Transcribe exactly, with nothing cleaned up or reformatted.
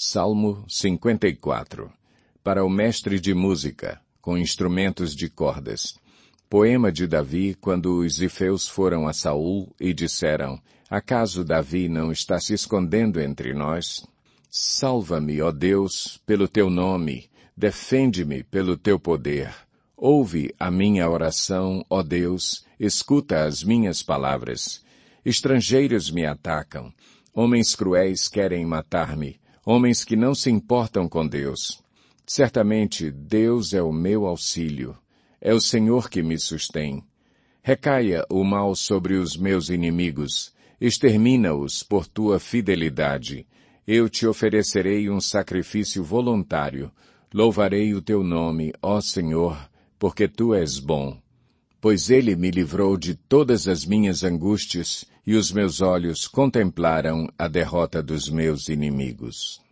Salmo cinquenta e quatro. Para o mestre de música, com instrumentos de cordas. Poema de Davi, quando os zifeus foram a Saul e disseram, acaso Davi não está se escondendo entre nós? Salva-me, ó Deus, pelo teu nome, defende-me pelo teu poder. Ouve a minha oração, ó Deus, escuta as minhas palavras. Estrangeiros me atacam, homens cruéis querem matar-me, homens que não se importam com Deus. Certamente Deus é o meu auxílio, é o Senhor que me sustém. Recaia o mal sobre os meus inimigos, extermina-os por tua fidelidade. Eu te oferecerei um sacrifício voluntário, louvarei o teu nome, ó Senhor, porque tu és bom. Pois ele me livrou de todas as minhas angústias, e os meus olhos contemplaram a derrota dos meus inimigos.